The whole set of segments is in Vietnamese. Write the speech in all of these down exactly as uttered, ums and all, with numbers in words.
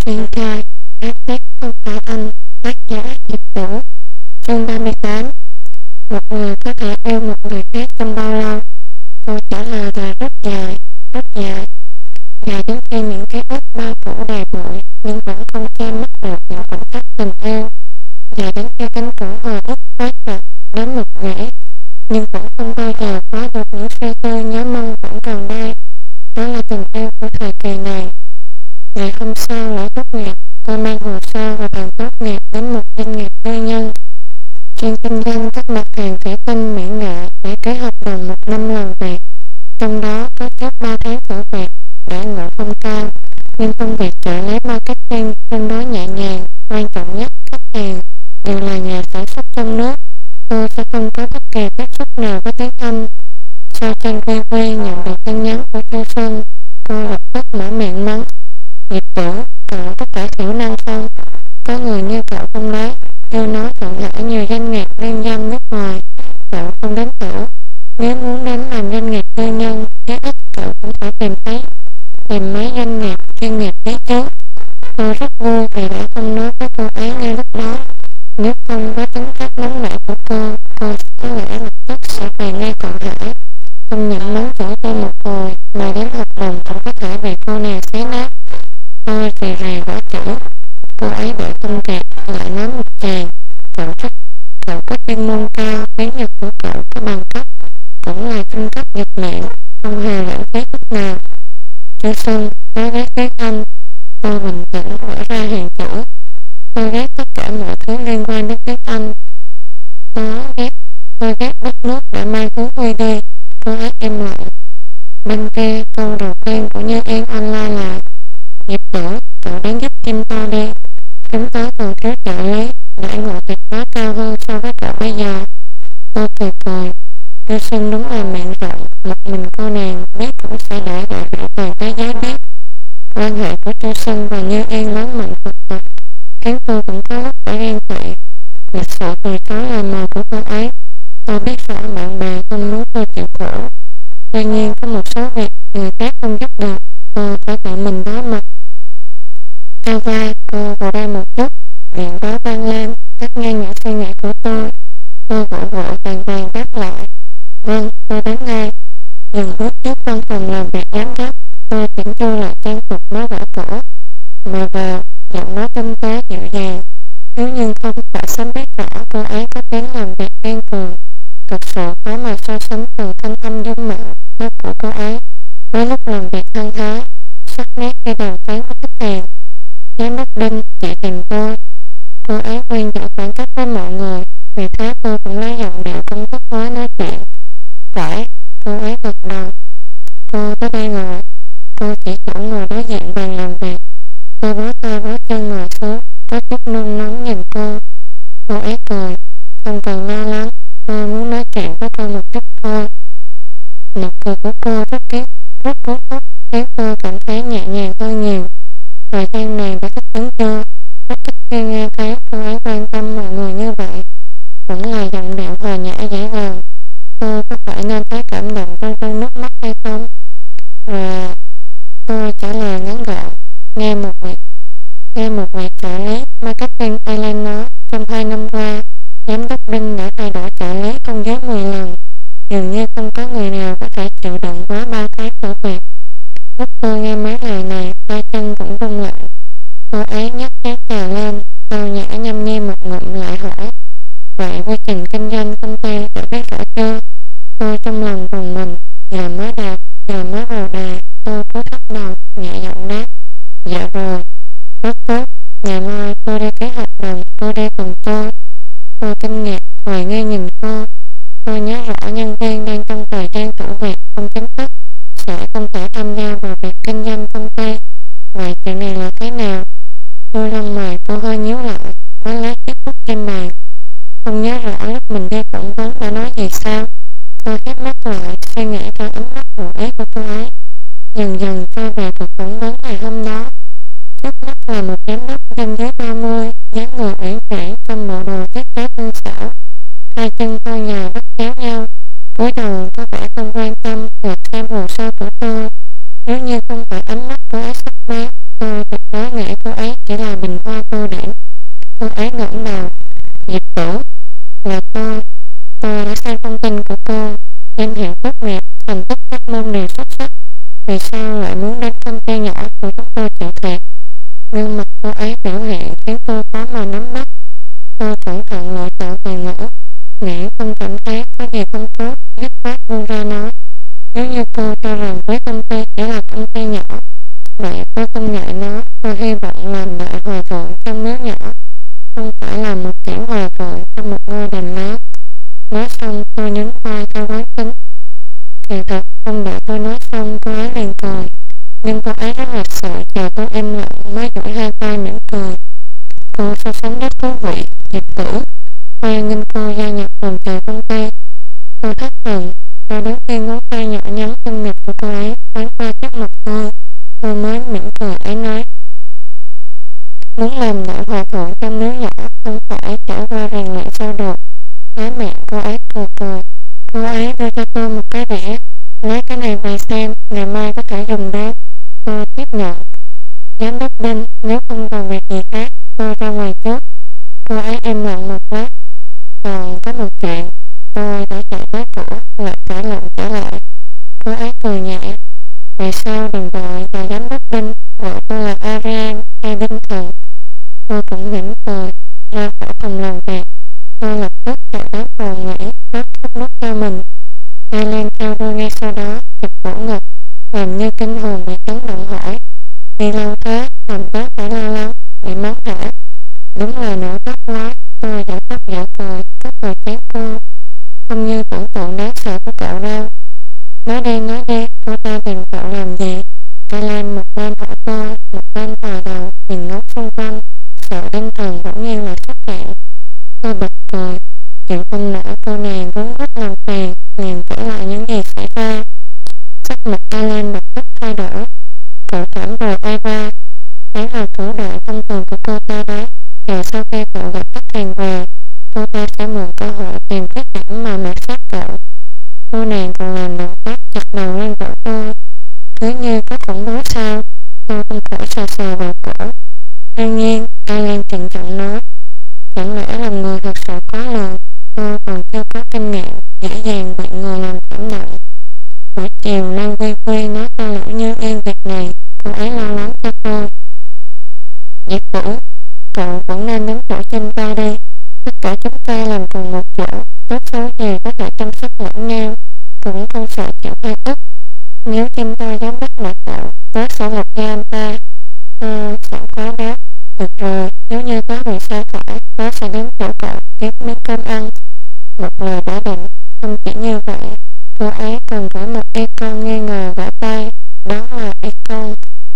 Chàng trai, ác xét không phải anh, tác giả Diệp Tử. Chương ba mươi tám. Một người có thể yêu một người khác trong bao lâu? Câu trả lời là rất dài, rất dài. Dài đến khi những ký ức bao phủ đầy bụi, nhưng vẫn không che mắt được những khoảnh khắc tình yêu. Dài đến khi cánh cửa hồi ức phát bật đến một rễ, nhưng vẫn không bao giờ có được những suy tư nhớ mong vẫn còn đây. Đó là tình yêu của thời kỳ này. Ngày hôm sau lễ tốt nghiệp, tôi mang hồ sơ và bằng tốt nghiệp đến một doanh nghiệp tư nhân chuyên kinh doanh các mặt hàng thủy tinh mỹ nghệ để ký hợp đồng một năm làm việc, trong đó có trước ba tháng thử việc. Đãi ngộ không cao, nhưng công việc trợ lý marketing tương đối nhẹ nhàng. Quan trọng nhất, khách hàng đều là nhà sản xuất trong nước. Tôi sẽ không có bất kỳ tiếp xúc nào với tiếng Anh. Sau trên quy quy nhận được tin nhắn của Chu Xuân, tôi lập tức mở miệng mắng: Diệp Tử, cậu có phải thiểu năng không? Có người như cậu không đấy, yêu nói chọn ngã nhiều doanh nghiệp liên doanh nước ngoài, cậu không đến cỡ. Nếu muốn đến làm doanh nghiệp tư nhân, chí ít cậu cũng phải tìm thấy tìm mấy doanh nghiệp chuyên nghiệp đấy chứ. Tôi rất vui vì đã không nói với cô ấy ngay lúc đó. Nếu không với tính cách nóng nảy của cô, cô có lẽ lập tức sẽ về ngay Thượng Hải, không nhận mắng chửi tôi một hồi, mà đến hợp đồng cũng có thể bị cô nàng xé nát. Tôi rì rì gõ chữ. Cô ấy đợi không kịp, lại nói một tràng: Cậu rất, cậu có chuyên môn cao, tiếng Nhật của cậu có bằng cấp, cũng là trung cấp Nhật miệng, không hề lãng phí chút nào. Chu Xuân, tôi ghét tiếng Anh. Tôi bình tĩnh vẽ ra hàng chữ. Tôi ghét tất cả mọi thứ liên quan đến tiếng Anh. Tôi ghét, tôi ghét đất nước đã mang thú huy đi. Tôi ghét im lặng. Bên kia, câu đầu tiên của Như Yên online là: Diệp Tử, cậu đến giúp Kim to đi. Chúng ta còn thiếu trợ lý, đãi ngộ tuyệt quá cao hơn so với cậu bây giờ. Tôi cười cười. Chu Xuân đúng là miệng rộng, một mình cô nàng biết cũng sẽ để đại biểu toàn thế giới biết. Quan hệ của Chu Xuân và Như Yên lớn mạnh thật thật, khiến tôi cũng có lúc phải ghen tị. Lịch sự từ chối lời mời của cô ấy. Tôi biết rõ bạn bè không muốn tôi chịu khổ. Tuy nhiên có một số việc người khác không giúp được, tôi phải tự mình đối mặt. Theo vai, cô vào đây một chút. Điện báo vang lên, cắt ngang những suy nghĩ của tôi. Tôi vội vội vàng vàng đáp lại: Vâng, tôi đến ngay. Dừng bước trước văn phòng làm việc giám đốc, tôi chỉnh chu lại trang phục mới vẽ cổ. Mời vào, giọng nói tinh tế dịu dàng. Nếu như không phải sớm biết rõ cô ấy có tiếng làm việc kiên cường, thực sự khó mà so sánh từ thanh âm dung mạo của cô ấy với lúc làm việc hăng hái, sắc nét khi đàm phán với khách hàng. Giám đốc Đinh, chị tìm tôi. Cô ấy quen giữ khoảng cách với mọi người, vì thế tôi cũng lấy giọng điệu công thức hóa nói chuyện. Phải, cô ấy gật đầu. Cô tới đây ngồi. Cô chỉ chỗ ngồi đối diện bàn làm việc. Tôi bó tay bó chân ngồi xuống, có chút nôn nóng nhìn cô. Cô ấy cười. Không cần lo lắng, tôi muốn nói chuyện với cô một chút thôi. Nụ cười của cô rất kiết, rất cuốn hút, khiến tôi cảm thấy nhẹ nhàng hơn nhiều. Thời gian này đã thích ứng chưa? Rất thích khi nghe thấy cô ấy quan tâm mọi người như vậy. Vẫn là giọng điệu hòa nhã dễ gần. Tôi có phải nên thấy cảm động rưng rưng nước mắt hay không? Và tôi trả lời ngắn gọn: Nghe một việc, nghe một việc trợ lý marketing Ireland nói, trong hai năm qua, giám đốc Đinh đã thay đổi trợ lý không dưới mười lần. Dường như không có người nào có thể chịu đựng quá ba tháng thử việc. Lúc tôi nghe mấy lời này, tay chân cũng rung lạnh. Cô ấy nhấc chén trà lên, tao nhã nhâm nhi một ngụm lại hỏi: Vậy quy trình kinh doanh công ty đã biết rõ chưa? Tôi trong lòng rùng mình, giờ mới đạt, giờ mới vào đà. Tôi cứ thấp đầu, nhẹ giọng đáp: Dạ rồi. Rất tốt, ngày mai tôi đi ký hợp đồng, tôi đi cùng tôi. Tôi kinh ngạc, hoài nghi nhìn cô. Tôi nhớ rõ nhân viên đang trong thời gian thử việc không chính thức, sẽ không thể tham gia vào việc kinh doanh công ty. Vậy chuyện này là thế nào? Đôi lông mày cô hơi nhíu lại, nó lấy chiếc bút trên bàn. Không nhớ rõ lúc mình đi phỏng vấn đã nói gì sao. Tôi khép mắt lại, suy nghĩ ra ánh mắt ngụ ý của cô ấy. Dần dần tôi về cuộc phỏng vấn ngày hôm đó. Trước mắt là một giám đốc trên dưới ba mươi, dáng người uyển chuyển trong bộ đồ thiết kế tinh xảo. Hai chân thon dài bắt chéo nhau, cúi đầu có vẻ không quan tâm lật xem hồ sơ của tôi. Nếu như không phải ánh mắt cô ấy sắc bén, tôi tuyệt đối nghĩ cô ấy ấy chỉ là bình hoa tô điểm. Cô ấy ngẩng đầu. Diệp Tử, là tôi. Tôi đã xem thông tin của cô, danh hiệu tốt nghiệp, thành tích các môn đều xuất sắc. Vì sao lại muốn đến công ty nhỏ của chúng tôi chịu thiệt? Gương mặt cô ấy biểu hiện khiến tôi khó mà nắm bắt. Tôi cẩn thận lựa chọn từ ngữ, nghĩ không cảm thấy có gì không tốt, dứt khoát buông ra nói. Nếu như cô cho rằng với công ty chỉ là công ty nhỏ, vậy tôi không ngại nó. Tôi hy vọng làm đại hòa thượng trong nước nhỏ, không phải là một tiểu hòa thượng trong một ngôi đền lớn. Nói xong tôi nhún vai theo quán tính. Kỳ thật không đợi tôi nói xong, cô ấy liền cười, nhưng cô ấy rất là sợ chờ tôi im lặng mới duỗi hai tay mỉm cười. Cô so sánh rất thú vị, Diệp Tử. Hoan nghênh cô gia nhập vòng tròn công ty. Tôi thất thần, tôi đứng trên ngón tay nhỏ nhắn tinh nghịch của cô ấy thoáng qua trước mặt tôi. Tôi mới mỉm cười ấy nói, muốn làm đại hòa thượng trong nước nhỏ không phải trải qua rèn luyện sâu được. Cái mẹ cô ấy cười cười. Cô ấy đưa cho tôi một cái đĩa, lấy cái này về xem, ngày mai có thể dùng đến. Tôi tiếp nhận. Giám đốc Đinh, nếu không còn việc gì khác, tôi ra ngoài trước. Cô ấy im lặng một lát. Còn có một chuyện. Tôi đã chạy tới cửa, lại cãi lộn trở lại. Cô ấy cười nhẹ. Vì sao đừng gọi là giám đốc Đinh, gọi tôi là Arian hay Đinh Thần? Tôi cũng mỉm cười, ra khỏi phòng làm việc. Tôi lập tức chạy đến phòng nghỉ, rót chút nước cho mình. Alan theo đuôi ngay sau đó, chụp vỗ ngực, làm như kinh hồn bị chấn động hỏi. Đi lâu thế, làm tớ phải lo lắng, bị mất hả? Đúng là nửa tóc quá. Tôi giả tóc giả cười, rất là chán cô. Không như tưởng tượng đáng sợ của cậu đâu. Nói đi nói đi, cô ta tìm cậu làm gì? Alan một bên hỏi tôi, một bên thò đầu, nhìn ngó xung quanh, sợ Đinh Thần bỗng nhiên lại xuất hiện. Tôi bật cười, chịu không nổi cô nàng vốn rất làm phiền, liền kể lại những gì xảy ra. Sắc mặt Alan lập tức thay đổi. Cậu thẳng rồi Eva, đấy là thủ đoạn thông thường của cô ta đấy. Chờ sau khi cậu gặp khách hàng về, cô ta sẽ mượn cơ hội tìm khuyết điểm mà mạt sát cậu. Cô nàng còn làm động tác chặt đầu lên cổ tôi. Cứ như có khủng bố sao? Tôi không khỏi sờ sờ vào cổ. Đương nhiên, Alan trịnh trọng nói, chẳng lẽ làm người thật sự quá lường. Tôi còn chưa có kinh nghiệm, dễ dàng bị người làm cảm động. Buổi chiều Lan Quy Quy nói cho Lỗ Như Yên việc này, cô ấy lo lắng cho tôi. Diệp Tử, cậu vẫn nên đến chỗ trên ta đi. Tất cả chúng ta làm cùng một chỗ, tốt xấu gì có thể chăm sóc lẫn nhau, cũng không sợ chịu hai ức. Nếu chim tôi dám bắt nạt cậu, tớ sẽ lật ra anh ta. Tôi sẵn khoái đáp, được rồi, nếu như có bị sai phải, tớ sẽ đến chỗ cậu kiếm miếng cơm ăn. Một lời đã định. Không chỉ như vậy, cô ấy còn gửi một icon nghi ngờ vẽ tay, đó là icon.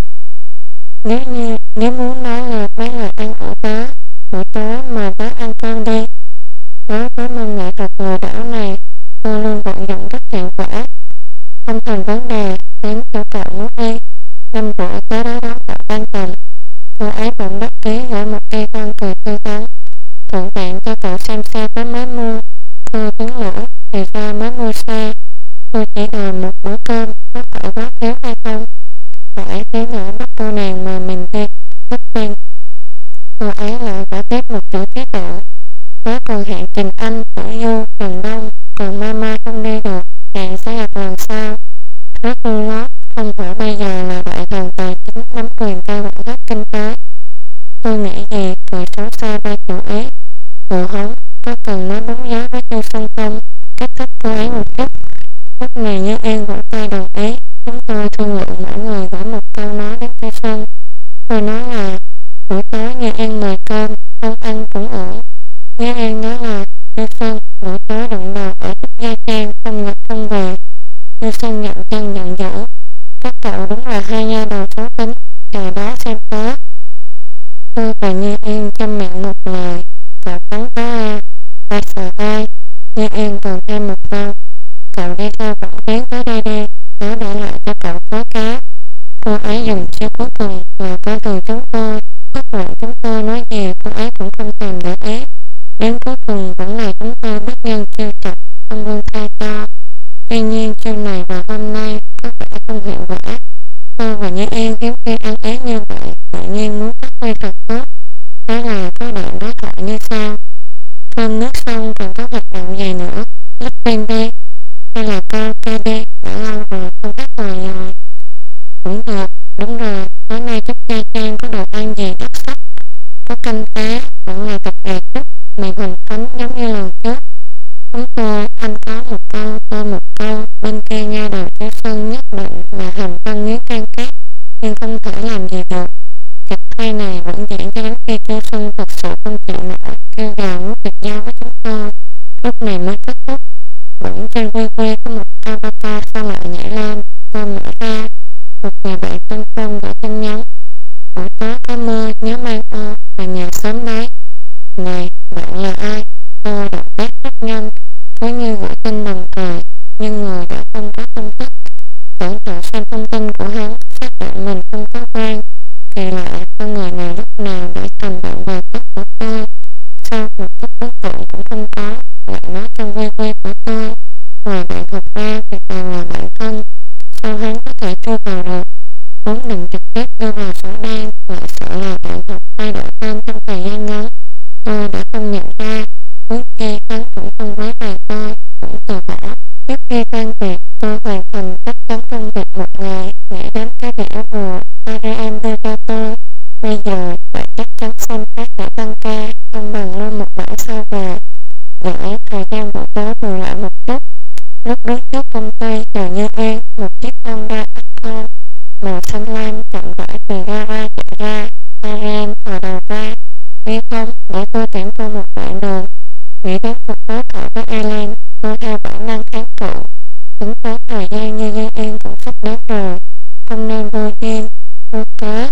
Nếu như, nếu muốn nói là mấy lời ăn ở tớ, buổi tối mà tớ ăn cơm đi. Đối với môn nghệ thuật lừa đảo này, tôi luôn vận dụng rất hiệu quả. Không thành vấn đề, đến chỗ cậu muốn đi. Năm rưỡi tớ đó đón cậu tan tầm. Cô ấy bỗng đắc ý gửi một icon cười tươi tắn. Thuận tiện cho cậu xem xe tớ mới mua. Tôi tiếng lửa, thì ra mới mua xe. Tôi chỉ đòi một bữa cơm, có phải quá thiếu hay không? Phải tiếng lửa bắt cô nàng mà mình đi, bất tin. Cô ấy lại gửi tiếp một chữ tiết độ. Tớ còn hẹn Trình Anh, Tiểu Du, Trần Đông, còn Mama không đi được, hẹn sẽ gặp lần sau. Rất vui lắm, không phải bây giờ là đại thần tài chính nắm quyền cai quản hết kinh tế. Tôi nghĩ gì, cười xấu xa ra chủ ý. Bộ hóng, có cần nói đúng giá với Chu Song không? Kích thích cô ấy một chút. Lúc này Như Yên vỗ tay đồng ý. Chúng tôi thương lượng mỗi người gửi một câu nói đến Chu Song. Tôi nói là buổi tối Như Yên mời cơm, không ăn cũng ổn. Như Yên nói là Chu Song buổi tối đụng đầu ở Trúc Nha Trang, không nhập không về. Chu Song nhận chân nhận dữ. Các cậu đúng là hai nha đầu xấu tính, chờ đó xem tớ. Tôi và Như Yên chăm miệng một lời. Cậu cắn có a, ai sợ ai. Như Yên còn thêm một câu. Cậu đi theo võ tiến tới đây đi, tớ để lại cho cậu khối cá. Cô ấy dùng chiêu cuối cùng là coi thường chúng tôi. Bất luận chúng tôi nói gì, cô ấy cũng không thèm để ý. Đến cuối cùng vẫn là chúng tôi bắt nhân chiêu chặt, không buông tha cho. Tuy nhiên chiêu này vào hôm nay có vẻ không hiệu quả. Tôi và Như Yên hiếm khi ăn ế như vậy, tự nhiên muốn cắt huy thật tốt. Thế là có đoạn đối thoại như sau: cơm nước xong còn có hoạt động gì nữa? Lắp band đi, hay là karaoke đi, đã lâu rồi không hát hò rồi. Cũng được, đúng rồi, tối nay chúc Nha Trang có đồ ăn gì đặc sắc, có canh cá, vẫn là cặp gà súp, mì hoành thánh giống như lần trước. Chúng tôi, anh có một câu, tôi một câu, bên kia nha đầu Tây Sơn nhất định là hàm răng nghiến can cát, nhưng không thể làm gì được. Cặp hai này vẫn diễn cho đến khi Chu Xuân thật sự không chịu nổi, kêu gào muốn tuyệt giao với chúng tôi. Lúc này mới kết thúc. Bỗng trên quy quy có một avatar sao lại nhảy lên, tôi mở ra, một vài bạn tân phong gửi tin nhắn: buổi tối có mưa, nhớ mang ô, về nhà sớm đấy. Này, bạn là ai? Tôi đọc đáp rất nhanh, cứ như gửi tin đồng thời, nhưng người đã không có tung tích. Tưởng tượng xem thông tin của hắn, xác định mình không có quen. Kỳ lạ, con người này lúc nào đã thành bạn bè tốt của tôi. Sao một chút ấn tượng cũng không có, lại nói trong quy quy của tôi. Ngoài bạn học ra thì toàn là bạn thân. Sao hắn có thể chui vào được? Vốn định trực tiếp đưa vào sổ đen, lại sợ là bạn học thay đổi tên trong thời gian ngắn. Tôi đã không nhận ra, huống chi hắn cũng không quấy rầy tôi, cũng từ bỏ. Trước khi tan việc, tôi hoàn thành tất cả công việc một ngày, nghĩ đến cái đĩa vừa Ariane đưa cho tôi. Bây giờ, vậy chắc chắn xem các đã tăng ca, không bằng luôn một bãi sau về. Để thời gian buổi tối bù lại một chút. Lúc đứng trước công ty chờ như yên, một chiếc Honda Accord màu xanh lam chậm rãi từ gara chạy ra. Ariane thò đầu ra: đi không, để tôi tiễn cô một đoạn đường. Nghĩ đến cuộc đối thoại với Ellen, tôi theo bản năng kháng cự. Tính toán thời gian như như yên cũng sắp đến rồi, không nên vô duyên, vô cớ.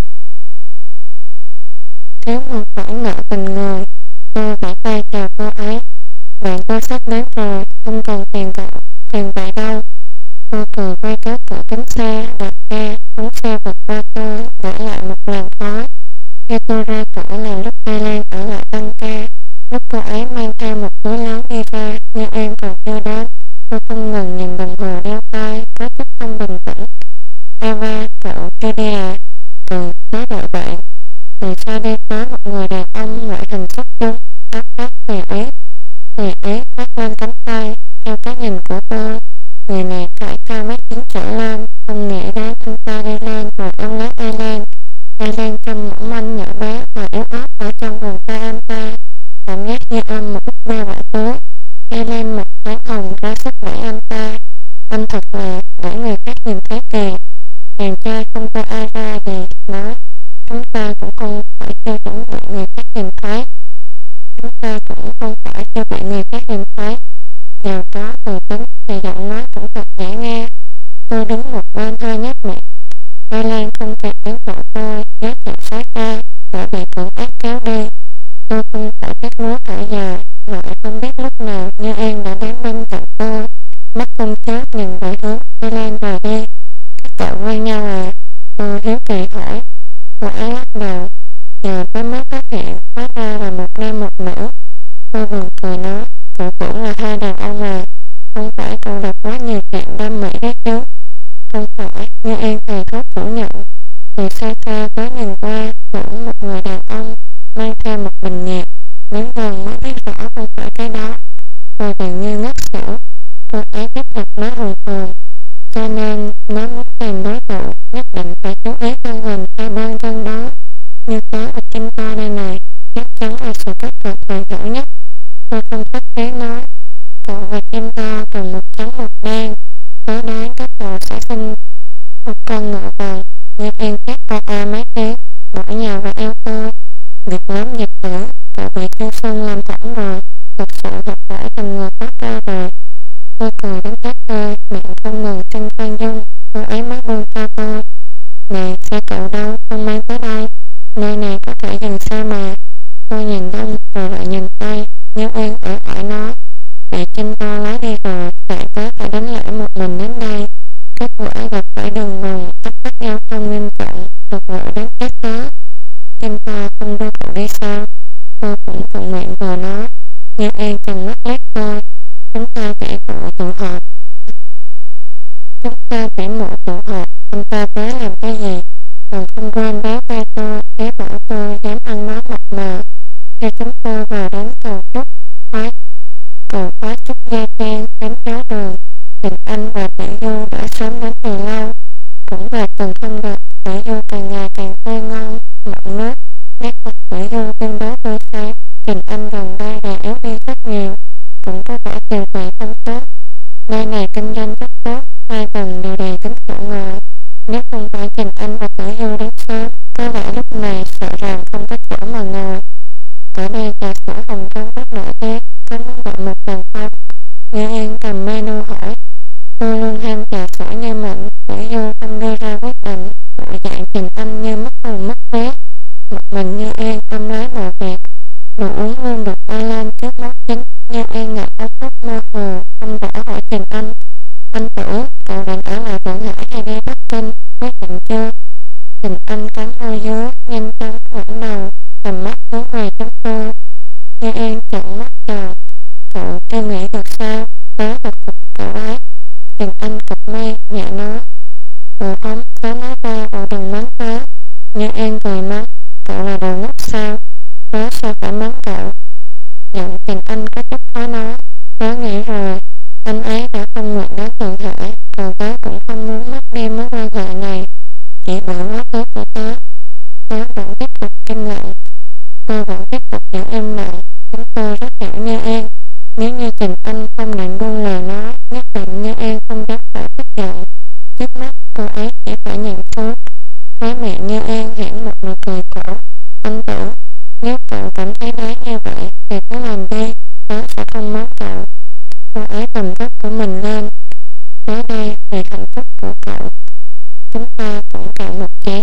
Thiếu một khoản nợ tình người. Tôi vẫy tay chào cô ấy: bạn tôi sắp đến rồi, không cần tiền cậu, tiền vậy đâu. Cô cười quay kéo cửa kính xe, đạp ga, phóng xe vượt qua tôi, để lại một làn khói. Khi tôi ra cửa là lúc Ellen ở lại tăng ca. Lúc cô ấy mang theo một túi lớn đi ra, như em còn chưa đến. Tôi không ngừng nhìn đồng hồ đeo tay, có chút không bình tĩnh. Eva, cậu chưa đi à? Ừ, nói đợi bạn. Từ xa đi tới một người đàn ông ngoại hình xuất chúng, áp áp tùy ý. Tùy ý khoác lên cánh tay. Theo cái nhìn của tôi, người này phải cao mét chín trở lên. Không nghĩ đến anh ta đi lên rồi ôm lấy Ellen. Ellen trông mỏng manh nhỏ bé và yếu ớt ở trong vòng tay anh ta, cảm giác như ôm một búp bê vải túi. Ellen mặt trắng hồng ra sức đẩy anh ta. Anh thật là để người khác nhìn thấy kìa. Chàng trai không coi ai ra gì, nói: chúng ta cũng không phải chưa chuẩn bị người khác nhìn thấy. Chúng ta cũng không phải chưa bị người khác nhìn thấy. Nhờ có từ tính thì giọng nói cũng thật dễ nghe. Tôi đứng một bên hơi nhếch miệng. Ellen không kịp đến chỗ tôi, giới thiệu sát ra, đã bị cưỡng ép kéo đi. Tôi không phải tiếc nuối thở dài, lại không biết lúc nào Như An đã đến bên cạnh tôi. Mắt không chớp nhìn về hướng Ellen rời đi. Các cậu quen nhau à? Tôi hiếu kỳ hỏi. Cô ấy lắc đầu. Giờ tôi mới phát hiện, hóa ra là một nam một nữ. Tôi buồn cười nói, cậu cũng là hai đàn ông à? Không phải cậu đọc quá nhiều chuyện đam mỹ đấy chứ? Không phải, Như An thầy thốt phủ nhận. Từ xa xa tới nhìn qua, tưởng một người đàn ông mang theo một bình nhạc. Đến gần mới biết rõ không phải cái đó. Tôi gần như ngất xỉu. Cô ấy tiếp tục nói hùng hồn. Cho nên, nếu muốn tìm đối tượng, nhất định phải chú ý thân hình hai bên thân đó. Như có ở Kim To đây này, chắc chắn là sự kết hợp hoàn hảo nhất. Tôi không thích thế nói. Cậu và Kim To cùng một trắng một đen. Tối đoán các cậu sẽ sinh một con ngựa vàng. Như em chắc qua a mấy tiếng, bỏ nhào vào eo tôi. Việc lắm dịch tử, cậu bị Chu Xuân làm thẳng rồi. Thật sự thật phải thành người tốt ra rồi. Tôi cười đến hết hơi, miệng không ngừng xin khoan dung. Cô ấy mới buông tha tôi. Này, xe cậu đâu, không mang tới đây. Nơi này có thể dừng xe mà. Tôi nhìn đông rồi lại nhìn tây. Như Uyên ở ải nói. Bị Kim To lái đi rồi, tại tớ phải đánh lễ một mình đến đây. Kết quả gặp phải đường vòng, tắc tắc giao thông nghiêm trọng, thuộc lộ đến chết đó. Kim To không đưa cậu đi sao? Tôi cũng thuận miệng vừa nói. Như An chừng mắt lét tôi. Chúng ta chỉ tụ tụ họp. Chúng ta chỉ mộ tụ họp. Anh ta tới làm cái gì? Còn không quên béo tay tôi, ý bảo mình Như An ôm lấy bầu vẹt, đồ uống luôn được bay lên trước món chính. Như An ngạc đến mức mơ hồ, không rõ hỏi Trình Anh: "Anh Tử, cậu định ở lại Thượng Hải hay đi Bắc Kinh, quyết định chưa?" Trình Anh cắn môi dưới, nhanh chóng ngẩng đầu, tầm mắt hướng về chúng tôi. Như An trợn mắt chào: "Cậu, em nghĩ được sao? Tớ thật phục cậu ấy." Trình Anh cụp mi, nhẹ nói: "Cậu Thống, tớ nói ra cậu đừng mắng tớ." Như An cười mắng: "Cậu là đồ ngốc sao? Tớ sao phải mắng cậu?" Giọng Trình Anh có chút khó nói: "Tớ nghĩ rồi, anh ấy đã không nguyện đến Thượng Hải, còn tớ cũng không muốn mất đi mối quan hệ này, chỉ bởi quá khứ của tớ." Tớ vẫn tiếp tục im lặng. Tôi vẫn tiếp tục giữ im lặng. Chúng tôi rất hiểu Như An. Nếu như Trình Anh không định buông lời nói, nhất định Như An không dám phải tức giận. Trước mắt cô ấy chỉ phải nhìn xuống. Khóe miệng Như An giãn một nụ cười khổ: "Anh Tử, nếu cậu cảm thấy đáng như vậy thì cứ làm đi, tớ sẽ không mắng cậu." Cô ấy cầm tóc của mình lên: "Tới đây vì hạnh phúc của cậu, chúng ta cũng cạn một chén."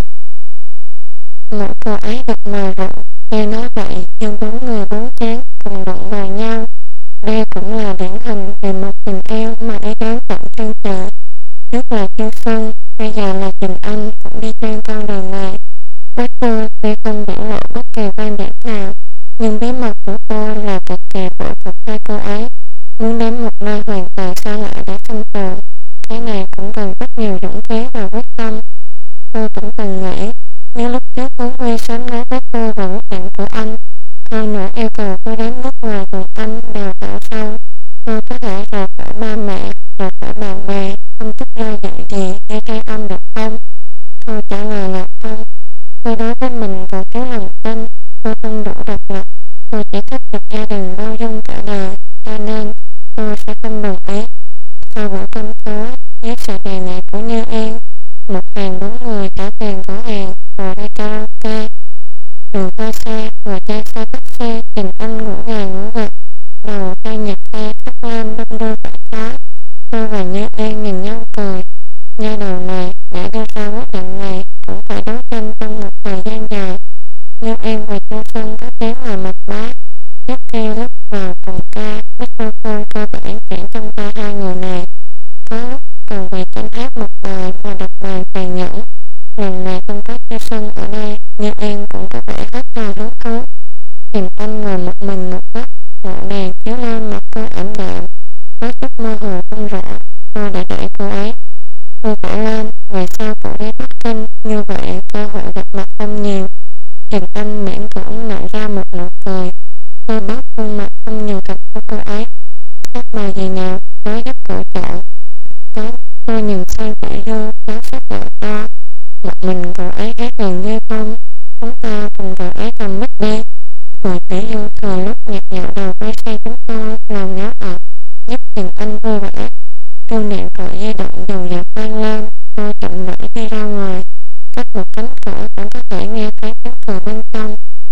Mũi cô ấy gật mờ rộng. Nghe nói vậy nhưng bốn người bốn chén cùng đụng vào nhau. Đây cũng là điển hình về một tình yêu mà đi đến tận chân trời. Trước là Chu Xuân, bây giờ là Trình Anh cũng đi trên con đường này. Bác tôi tuy không biểu lộ bất kỳ quan điểm nào, nhưng bí mật của tôi là cực kỳ bội phục hai cô ấy. Muốn đến một nơi hoàn toàn xa lạ để sinh tồn, cái này cũng cần rất nhiều dũng khí và quyết tâm. Tôi cũng từng nghĩ, nếu lúc trước Hướng Huy sớm nói với tôi về quyết định của anh, hơn nữa yêu cầu tôi đến nước ngoài cùng anh đào tạo sâu, tôi có thể rời khỏi ba mẹ, rời khỏi bạn bè, không chút do dự gì hay trai âm được không? Câu trả lời là không. Tôi đối với mình còn thiếu lòng tin, tôi không đủ độc lập, tôi chỉ thích được gia đình bao dung cả đời, cho nên tôi sẽ không đồng ý. Sau bữa cơm tối, dưới sự đề nghị của Như An, một hàng bốn người trả tiền cửa hàng rồi đi karaoke. Đường qua xe và chơi xe taxi, Trình Anh ngủ gà ngủ gật, đầu tay nhặt xe sắp lên đung đưa vải cá. Tôi và Như An nhìn nhau cười. Nha đầu này đã đưa ra quyết định này cũng phải đấu tranh trong một thời gian dài. Như An và Chu Xuân có tiếng là mạch bá. Trước khi lúc vào cùng ca, microphone cơ bản chuyển trong tay hai người này. Có lúc còn vì tranh hát một bài và đọc bài tàn nhẫn. Lần này không có Chu Xuân ở đây, Như An cũng có vẻ hết hào hứng thú. Trình Anh ngồi một mình một góc, ngọn đèn chiếu lên mặt cô ảm đạm, có chút mơ hồ không rõ. Tôi đã đẩy cô ấy. Cô vỗ lên: "Ngày sau cậu đi Bắc Kinh, như vậy cơ hội gặp mặt không nhiều." Trình Anh miễn cưỡng nở ra một nụ cười. Tôi bóp khuôn mặt không nhiều cặp của cô ấy: "Hát bài gì nào, tớ giúp cậu chọn." Có. Tôi nhìn sang Tiểu Du, giáo sức gọi to: "Một mình cậu ấy hát gần như không, chúng ta cùng cậu ấy cầm mic đi." Rồi Tiểu Du thừa lúc nhạc nhạo đầu quay sang chúng tôi, lòng nhớ ợt, giúp Trình Anh vui vẻ. Chuông điện thoại di động dồn dập vang lên. Tôi chậm rãi đi ra ngoài. Cách một cánh cửa vẫn có thể nghe thấy tiếng cười bên trong.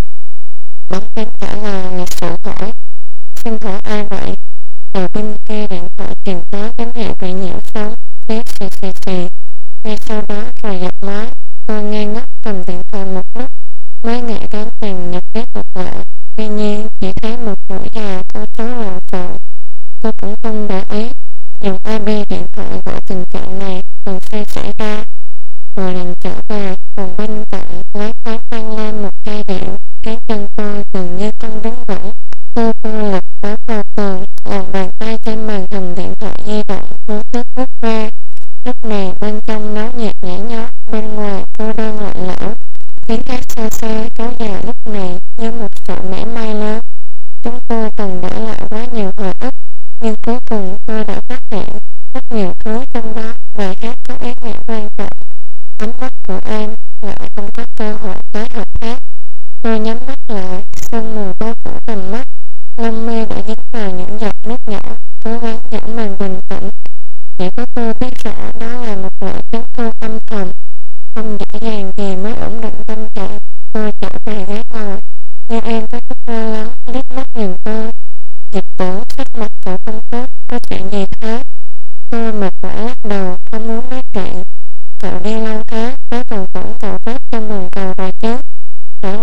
Bấm tiếng trả lời là sự hỏi: "Xin hỏi ai vậy?" Đầu bên kia điện thoại truyền tới tín hiệu bị nhiễu sóng, tiếng xì xì xì. Ngay sau đó rồi dập máy. Tôi ngây ngốc cầm điện thoại một lúc, mới nghĩ đến tìm nhật ký cuộc gọi. Tuy nhiên chỉ thấy một chuỗi dài con số lộn xộn. Tôi cũng không để ý. Dùng i pê điện thoại gọi tình trạng này thường xuyên xảy ra. Vừa lần trở về, phòng bên cạnh lái thoáng vang lên một giai điệu khiến chân tôi dường như không đứng vững. Tôi cô lập bám vào tường, lòng bàn tay trên màn hình điện thoại di động vô thức vút ra. Lúc này bên trong náo nhiệt nhảy nhót, bên ngoài cô đơn lạnh lẽo. Tiếng hát xa xa kéo dài lúc này như một sự mẻ may lớn. Chúng tôi từng để lại quá nhiều hồi ức, nhưng cuối cùng tôi đã phát hiện rất nhiều thứ trong đó. Bài hát có ý nghĩa quan trọng. Ánh mắt của em lại không có cơ hội tái hợp hát. Tôi nhắm mắt lại, sương mù bao phủ tầm mắt, lông mi đã dính vào những giọt nước nhỏ, cố gắng giữ mình bình tĩnh. Chỉ có tôi biết rõ đó là một loại chấn thương âm thầm. Không dễ dàng gì mới ổn định tâm trạng. Tôi trở về ghế ngồi. Như An có chút lo lắng liếc mắt nhìn tôi: "Dịch Vũ, sắc mặt cậu không tốt, có chuyện gì thế?" Tôi mệt mỏi lắc đầu, không muốn nói chuyện. "Cậu đi lâu thế, có cần dẫn cậu tết trong đường tàu rồi chứ?" Trở lại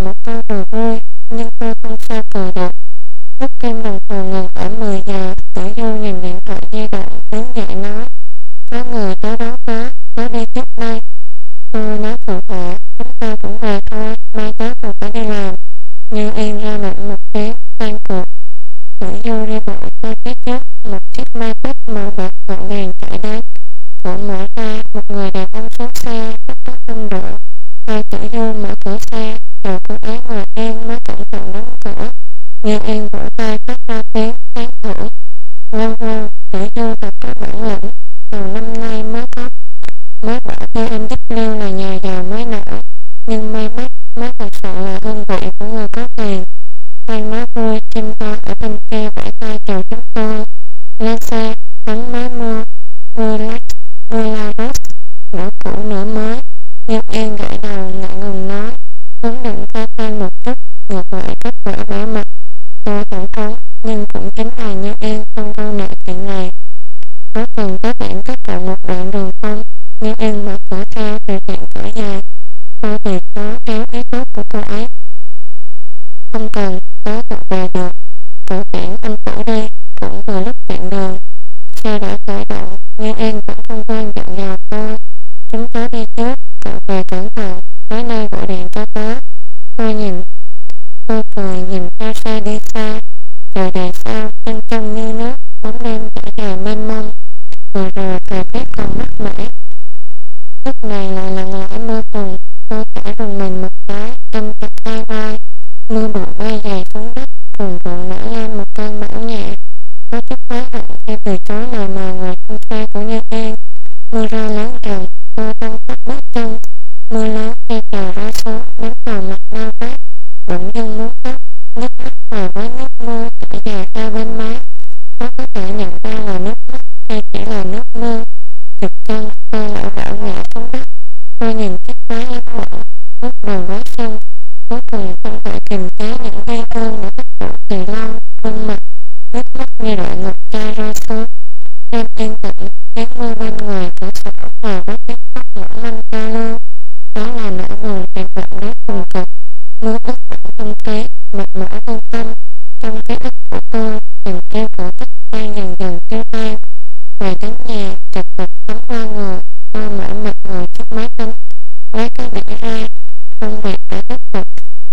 một câu đùa vui, nhưng tôi không sao cười được. Lúc kim đồng hồ ngừng ở mười giờ, Tiểu Du nhìn điện thoại di động, đứng dậy nói: có người tới đó quá, tớ đi trước đây. Tôi nói phụ họa: chúng ta cũng về thôi, mai tớ còn phải đi làm. Như Yên ra lệnh một tiếng, tan cuộc. Tiểu Du đi bộ tới phía trước, một chiếc Mavic màu bạc gọn gàng chạy đến. Cửa mở ra, một người đàn ông xuống xe, rất có tâm rượu. Hai Tiểu Du mở cửa xe, chờ cô ấy ngồi yên mới cẩn thận đóng cửa. Như Yên vỗ tay phát ra tiếng tán thưởng. Lâu lâu, Tiểu Du thật có bản lĩnh, đầu năm nay mới có mới bỏ bê em vê là nhờ giàu mới nổi, nhưng may mắn mới thật sự là hương vị của người có tiền. Khoan nói vui, chim to ở bên kia vẫy tay chào chúng tôi. Lên xe, hắn mới mua Gulac, Gularos, nửa cũ nửa mới. Như Yên gãi đầu ngại ngùng nói: vốn định ta tan một chút, ngược lại rất vẻ vẻ mặt. Tôi tổng thống, nhưng cũng chính là Như Yên không câu nệ chuyện này. Có cần các bạn cắt lại một đoạn đường không? Như Yên mở cửa ra từ dạng thở dài. Tôi từ chối kéo ý tốt của cô ấy. Không cần, tớ tự về được. Cậu tiễn anh Tử đi, cũng vừa lúc chặn đường. Xe đã khởi động, Như Yên vẫn không quên dặn dò tôi: chúng tớ đi trước, cậu về cẩn thận, tới nơi gọi điện cho tớ. Tôi nhìn, tôi cười nhìn theo xe đi xa. Trời đài sao, trăng trong như nước, bóng đêm trải dài mênh mông. Vừa rồi thời tiết còn mát mẻ, lúc này lại lặng lẽ mưa phùn. Tôi thả rùng mình một cái, đâm chặt tay vai. Mưa bụi bay dày xuống đất, cuồn cuộn nổi lên một cơn bão nhẹ. Có chút hối hận khi từ chối lời mời ngồi trong xe của Như Yên. Mưa rơi lớn rần, tôi tăng tốc bước chân. Mưa lớn khi trời rơi xuống đánh vào mặt đau rát, bỗng dưng muốn khóc. Nước mắt hòa với nước mưa chảy dài ra bên má. Khó có thể nhận ra là nước mắt hay chỉ là nước mưa. Chụp chân, tôi lảo đảo ngã xuống đất. Tôi nhìn chiếc váy ấm bẩn, bước đầu quá sân. Cuối cùng không thể kiềm chế những dây cơn đã tích tụ từ lâu, gương mặt, nước mắt như loại ngọc trai rơi xuống. Đêm yên tĩnh, tiếng mưa bên ngoài cửa sổ hòa với tiếng khóc mỏng manh ca lưu. Đó là nỗi buồn tuyệt vọng đến cùng cực. Mưa ướt đẫm không khí, mệt mỏi vô tâm. Trong ký ức của tôi, tình kêu cổ tích đang dần dần tiêu tan. Về đến nhà, chật vật tắm qua người, tôi mở mặt ngồi trước máy tính, lấy cái đĩa ra. Công việc đã tiếp tục,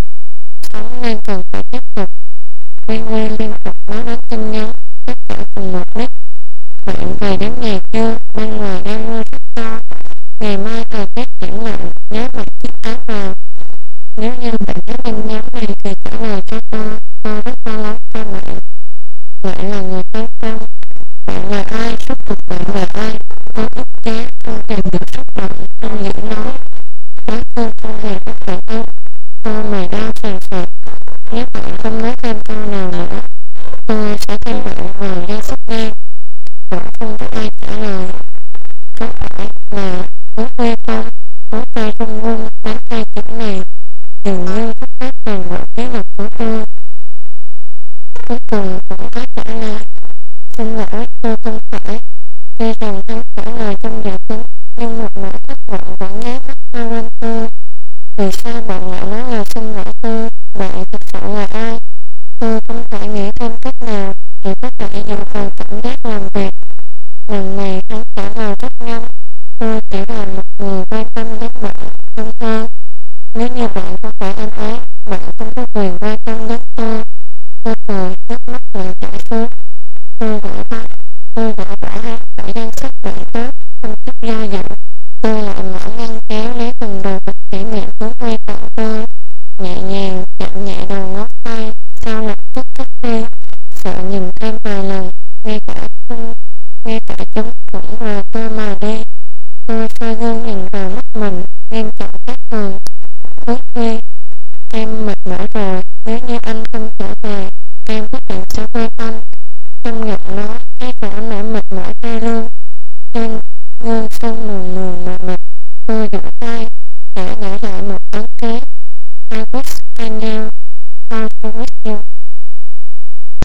sống nên cần phải tiếp tục. Quy quy liên tục báo đến tin nhắn, tất cả cùng một đích: bạn về đến nhà chưa, bên ngoài đang mưa rất to, ngày mai thời tiết chuyển lạnh, nhớ mặc chiếc áo vào. Nếu như bạn có tin nhắn này thì trả lời cho tôi, tôi rất lo lắng cho bạn. Lại là người tên Phong. Bạn là ai? Rốt cuộc bạn là ai? Tôi ức chế, không kìm được xúc động, không nghĩ nói. Đối phương không hề có phản ứng. Tôi mày đau sàn sạt. Nếu bạn không nói thêm câu nào nữa, tôi sẽ thêm bạn vào danh sách đen. Vẫn không có ai trả lời. Có phải là bố quê không? Bố tay run run đánh hai chữ này, dường như thất bát toàn bộ kế hoạch của tôi. Cuối cùng cũng có trả lời: xin lỗi, tôi không phải. Tuy rằng hắn trả lời trong dự tính, nhưng một nỗi thất vọng vẫn nháy mắt bao quanh tôi. Vì sao bạn lại nói lời xin lỗi tôi? Bạn thực sự là ai? Tôi không thể nghĩ thêm cách nào, chỉ có thể dần dần cảm giác làm việc. Lần này hắn trả lời rất nhanh: tôi chỉ là một người quan tâm đến bạn, không hơn. Nếu như bạn không phải anh ấy, bạn không có quyền quan tâm đến tôi. Tôi cười, nước mắt lại chảy xuống. Tôi gõ tay, tôi gõ bỏ hắn khỏi danh sách bạn tốt, không chút do dự. Tôi lại mở ngăn kéo lấy từng đồ vật kỷ niệm của quê cậu tôi, nhẹ nhàng chạm nhẹ đầu ngón tay, sau lập tức cất đi, sợ nhìn thêm vài lần